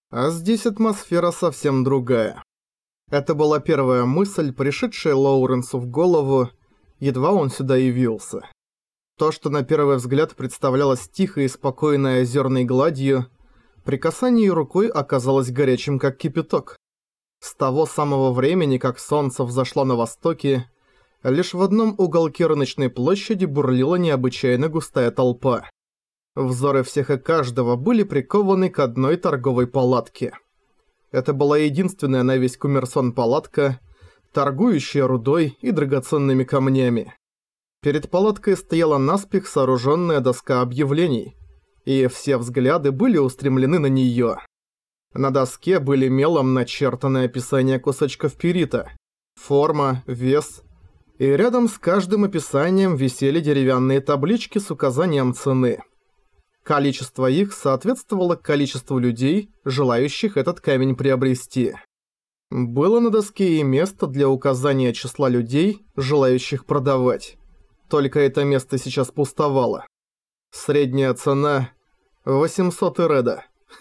А здесь атмосфера совсем другая. Это была первая мысль, пришедшая Лоуренсу в голову, едва он сюда явился. То, что на первый взгляд представлялось тихой и спокойной озерной гладью, при касании рукой оказалось горячим как кипяток. С того самого времени, как солнце взошло на востоке, лишь в одном уголке рыночной площади бурлила необычайно густая толпа. Взоры всех и каждого были прикованы к одной торговой палатке. Это была единственная на весь Кумерсон палатка, торгующая рудой и драгоценными камнями. Перед палаткой стояла наспех сооруженная доска объявлений, и все взгляды были устремлены на неё. На доске были мелом начертаны описания кусочков пирита, форма, вес, и рядом с каждым описанием висели деревянные таблички с указанием цены. Количество их соответствовало количеству людей, желающих этот камень приобрести. Было на доске и место для указания числа людей, желающих продавать. Только это место сейчас пустовало. Средняя цена – 800 иреда.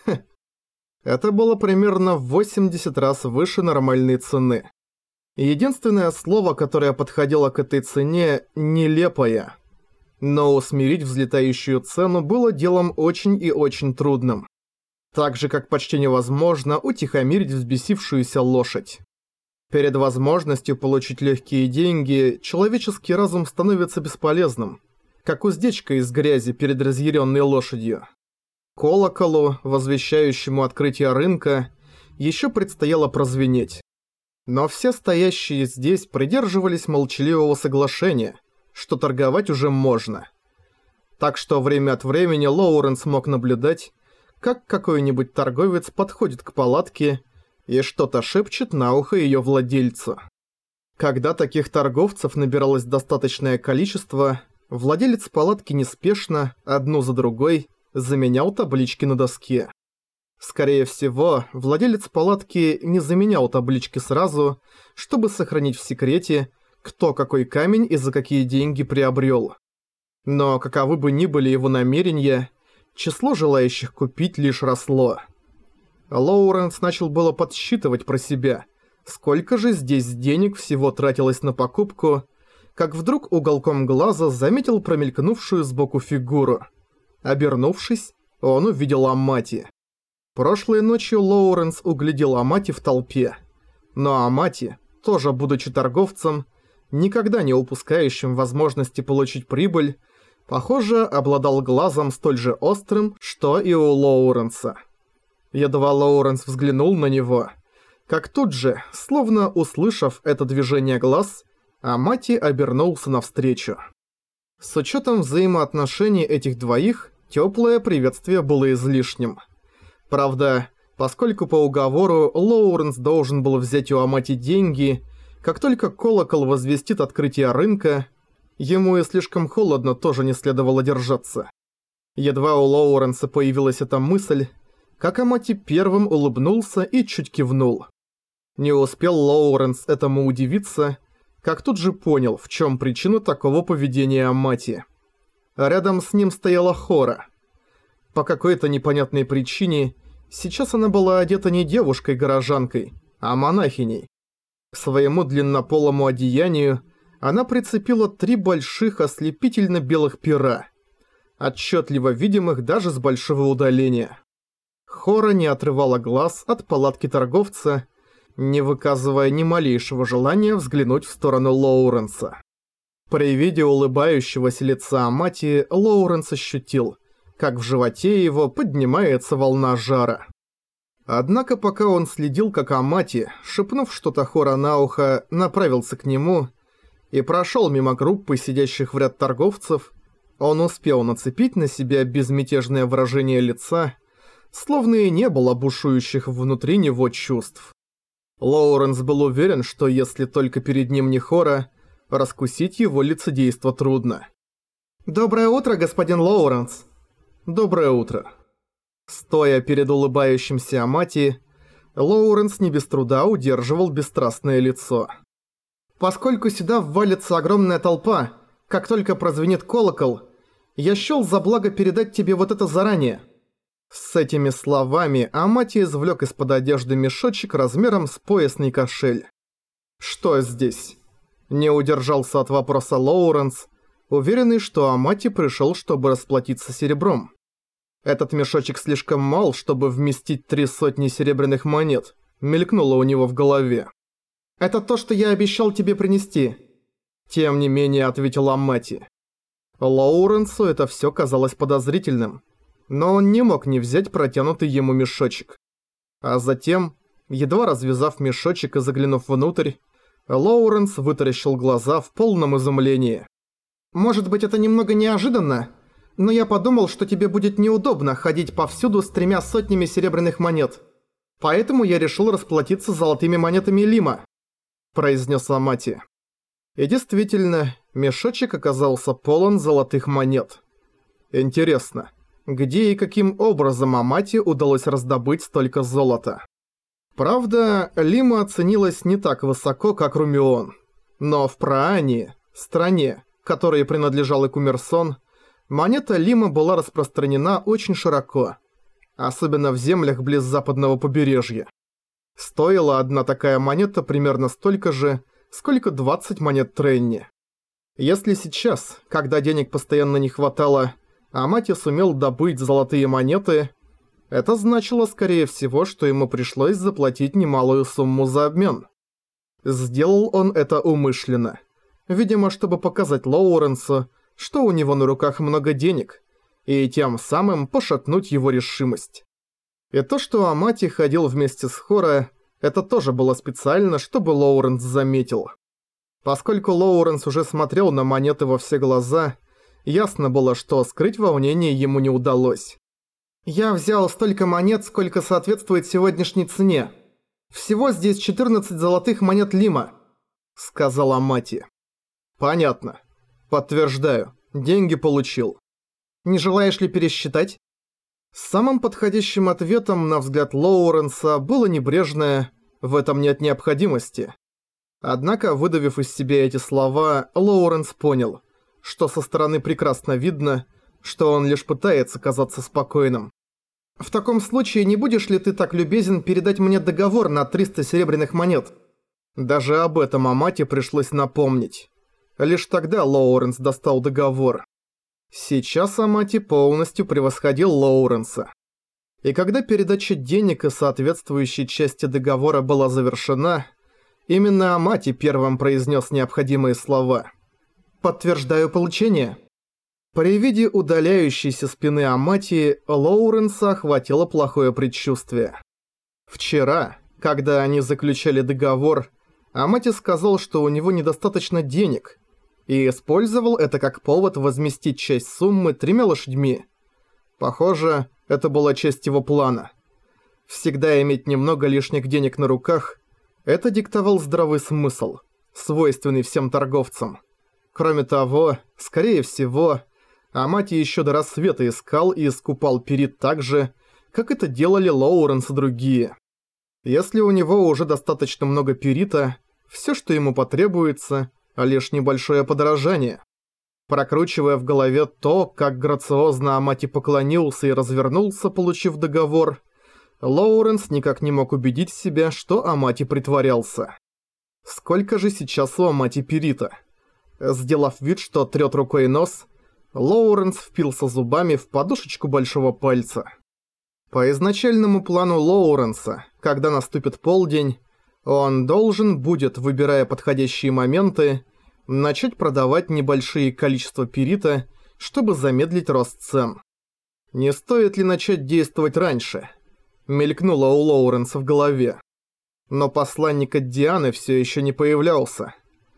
Это было примерно в 80 раз выше нормальной цены. Единственное слово, которое подходило к этой цене – «нелепая». Но усмирить взлетающую цену было делом очень и очень трудным. Так же, как почти невозможно утихомирить взбесившуюся лошадь. Перед возможностью получить легкие деньги, человеческий разум становится бесполезным, как уздечка из грязи перед разъяренной лошадью. Колоколу, возвещающему открытие рынка, еще предстояло прозвенеть. Но все стоящие здесь придерживались молчаливого соглашения, что торговать уже можно. Так что время от времени Лоуренс мог наблюдать, как какой-нибудь торговец подходит к палатке и что-то шепчет на ухо её владельцу. Когда таких торговцев набиралось достаточное количество, владелец палатки неспешно, одну за другой, заменял таблички на доске. Скорее всего, владелец палатки не заменял таблички сразу, чтобы сохранить в секрете, кто какой камень и за какие деньги приобрел. Но каковы бы ни были его намерения, число желающих купить лишь росло. Лоуренс начал было подсчитывать про себя, сколько же здесь денег всего тратилось на покупку, как вдруг уголком глаза заметил промелькнувшую сбоку фигуру. Обернувшись, он увидел Амати. Прошлой ночью Лоуренс углядел Амати в толпе. Но Амати, тоже будучи торговцем, никогда не упускающим возможности получить прибыль, похоже, обладал глазом столь же острым, что и у Лоуренса. Едва Лоуренс взглянул на него, как тут же, словно услышав это движение глаз, Амати обернулся навстречу. С учетом взаимоотношений этих двоих, теплое приветствие было излишним. Правда, поскольку по уговору Лоуренс должен был взять у Амати деньги, как только колокол возвестит открытие рынка, ему и слишком холодно тоже не следовало держаться. Едва у Лоуренса появилась эта мысль, как Амати первым улыбнулся и чуть кивнул. Не успел Лоуренс этому удивиться, как тут же понял, в чем причина такого поведения Амати. Рядом с ним стояла Хора. По какой-то непонятной причине сейчас она была одета не девушкой-горожанкой, а монахиней. К своему длиннополому одеянию она прицепила 3 больших ослепительно-белых пера, отчетливо видимых даже с большого удаления. Хора не отрывала глаз от палатки торговца, не выказывая ни малейшего желания взглянуть в сторону Лоуренса. При виде улыбающегося лица Амати Лоуренс ощутил, как в животе его поднимается волна жара. Однако пока он следил, как Амати, шепнув что-то Хора на ухо, направился к нему и прошел мимо группы сидящих в ряд торговцев, он успел нацепить на себя безмятежное выражение лица, словно и не было бушующих внутри него чувств. Лоуренс был уверен, что если только перед ним не Хора, раскусить его лицедейство трудно. «Доброе утро, господин Лоуренс!» «Доброе утро!» Стоя перед улыбающимся Амати, Лоуренс не без труда удерживал бесстрастное лицо. «Поскольку сюда ввалится огромная толпа, как только прозвенит колокол, я счёл за благо передать тебе вот это заранее». С этими словами Амати извлек из-под одежды мешочек размером с поясный кошель. «Что здесь?» Не удержался от вопроса Лоуренс, уверенный, что Амати пришел, чтобы расплатиться серебром. Этот мешочек слишком мал, чтобы вместить 300 серебряных монет, мелькнуло у него в голове. «Это то, что я обещал тебе принести», — тем не менее ответил Амати. Лоуренсу это все казалось подозрительным, но он не мог не взять протянутый ему мешочек. А затем, едва развязав мешочек и заглянув внутрь, Лоуренс вытаращил глаза в полном изумлении. «Может быть, это немного неожиданно, но я подумал, что тебе будет неудобно ходить повсюду с 300 серебряных монет. Поэтому я решил расплатиться золотыми монетами Лима», – произнес Амати. И действительно, мешочек оказался полон золотых монет. Интересно, где и каким образом Амати удалось раздобыть столько золота? Правда, Лима оценилась не так высоко, как Румион. Но в Праании, стране, которой принадлежал и Кумерсон, монета Лима была распространена очень широко, особенно в землях близ западного побережья. Стоила одна такая монета примерно столько же, сколько 20 монет Тренни. Если сейчас, когда денег постоянно не хватало, Амати сумел добыть золотые монеты, это значило, скорее всего, что ему пришлось заплатить немалую сумму за обмен. Сделал он это умышленно. Видимо, чтобы показать Лоуренсу, что у него на руках много денег, и тем самым пошатнуть его решимость. И то, что Амати ходил вместе с Хора, это тоже было специально, чтобы Лоуренс заметил. Поскольку Лоуренс уже смотрел на монеты во все глаза, ясно было, что скрыть волнение ему не удалось. «Я взял столько монет, сколько соответствует сегодняшней цене. Всего здесь 14 золотых монет Лима», — сказал Амати. «Понятно. Подтверждаю. Деньги получил. Не желаешь ли пересчитать?» Самым подходящим ответом, на взгляд Лоуренса, было небрежное «в этом нет необходимости». Однако, выдавив из себя эти слова, Лоуренс понял, что со стороны прекрасно видно, что он лишь пытается казаться спокойным. «В таком случае не будешь ли ты так любезен передать мне договор на 300 серебряных монет?» Даже об этом Амати пришлось напомнить. Лишь тогда Лоуренс достал договор. Сейчас Амати полностью превосходил Лоуренса. И когда передача денег и соответствующей части договора была завершена, именно Амати первым произнес необходимые слова. «Подтверждаю получение». При виде удаляющейся спины Амати, Лоуренса охватило плохое предчувствие. Вчера, когда они заключали договор, Амати сказал, что у него недостаточно денег, и использовал это как повод возместить часть суммы 3 лошадьми. Похоже, это была часть его плана. Всегда иметь немного лишних денег на руках – это диктовал здравый смысл, свойственный всем торговцам. Кроме того, скорее всего, Амати еще до рассвета искал и искупал перит так же, как это делали Лоуренс и другие. Если у него уже достаточно много перита, все, что ему потребуется – лишь небольшое подорожание. Прокручивая в голове то, как грациозно Амати поклонился и развернулся, получив договор, Лоуренс никак не мог убедить себя, что Амати притворялся. Сколько же сейчас у Амати перита? Сделав вид, что трёт рукой нос, Лоуренс впился зубами в подушечку большого пальца. По изначальному плану Лоуренса, когда наступит полдень, он должен будет, выбирая подходящие моменты, начать продавать небольшие количества перита, чтобы замедлить рост цен. Не стоит ли начать действовать раньше? Мелькнуло у Лоуренса в голове. Но посланник от Дианы все еще не появлялся.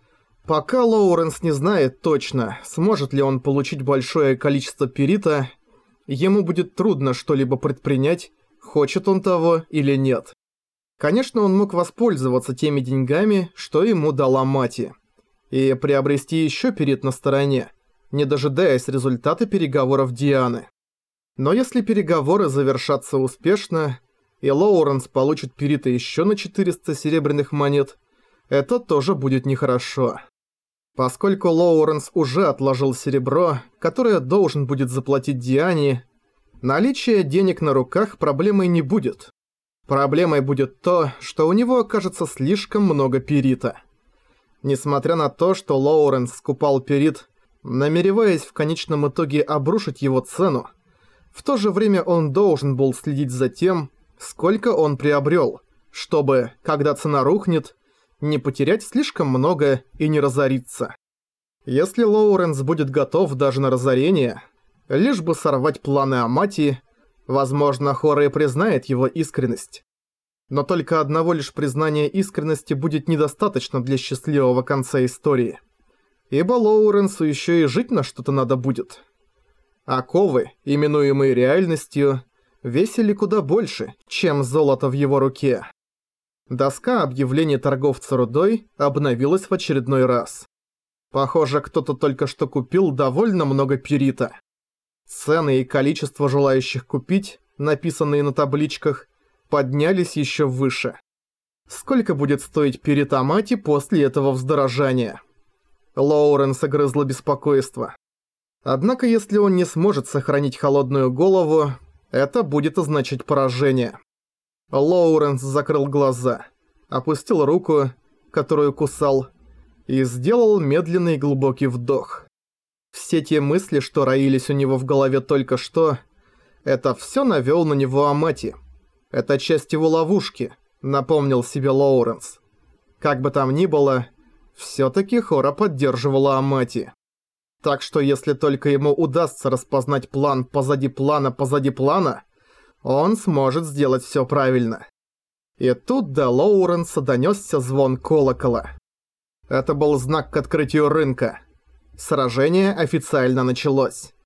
Пока Лоуренс не знает точно, сможет ли он получить большое количество перита, ему будет трудно что-либо предпринять, хочет он того или нет. Конечно, он мог воспользоваться теми деньгами, что ему дала Амати, и приобрести еще перит на стороне, не дожидаясь результата переговоров Дианы. Но если переговоры завершатся успешно, и Лоуренс получит перита еще на 400 серебряных монет, это тоже будет нехорошо. Поскольку Лоуренс уже отложил серебро, которое должен будет заплатить Диане, Наличие денег на руках проблемой не будет. Проблемой будет то, что у него окажется слишком много пирита. Несмотря на то, что Лоуренс скупал пирит, намереваясь в конечном итоге обрушить его цену, в то же время он должен был следить за тем, сколько он приобрел, чтобы, когда цена рухнет, не потерять слишком много и не разориться. Если Лоуренс будет готов даже на разорение, лишь бы сорвать планы Амати, возможно, Хорэй признает его искренность. Но только одного лишь признания искренности будет недостаточно для счастливого конца истории. Ибо Лоуренсу еще и жить на что-то надо будет. Оковы, именуемые реальностью, весили куда больше, чем золото в его руке. Доска объявлений торговца рудой обновилась в очередной раз. Похоже, кто-то только что купил довольно много пирита. Цены и количество желающих купить, написанные на табличках, поднялись еще выше. Сколько будет стоить пирит Амати после этого вздорожания? Лоуренс огрызло беспокойство. Однако, если он не сможет сохранить холодную голову, это будет означать поражение. Лоуренс закрыл глаза, опустил руку, которую кусал, и сделал медленный глубокий вдох. Все те мысли, что роились у него в голове только что, это все навёл на него Амати. Это часть его ловушки, напомнил себе Лоуренс. Как бы там ни было, всё-таки Хора поддерживала Амати. Так что если только ему удастся распознать план позади плана, он сможет сделать всё правильно. И тут до Лоуренса донёсся звон колокола. Это был знак к открытию рынка. Сражение официально началось.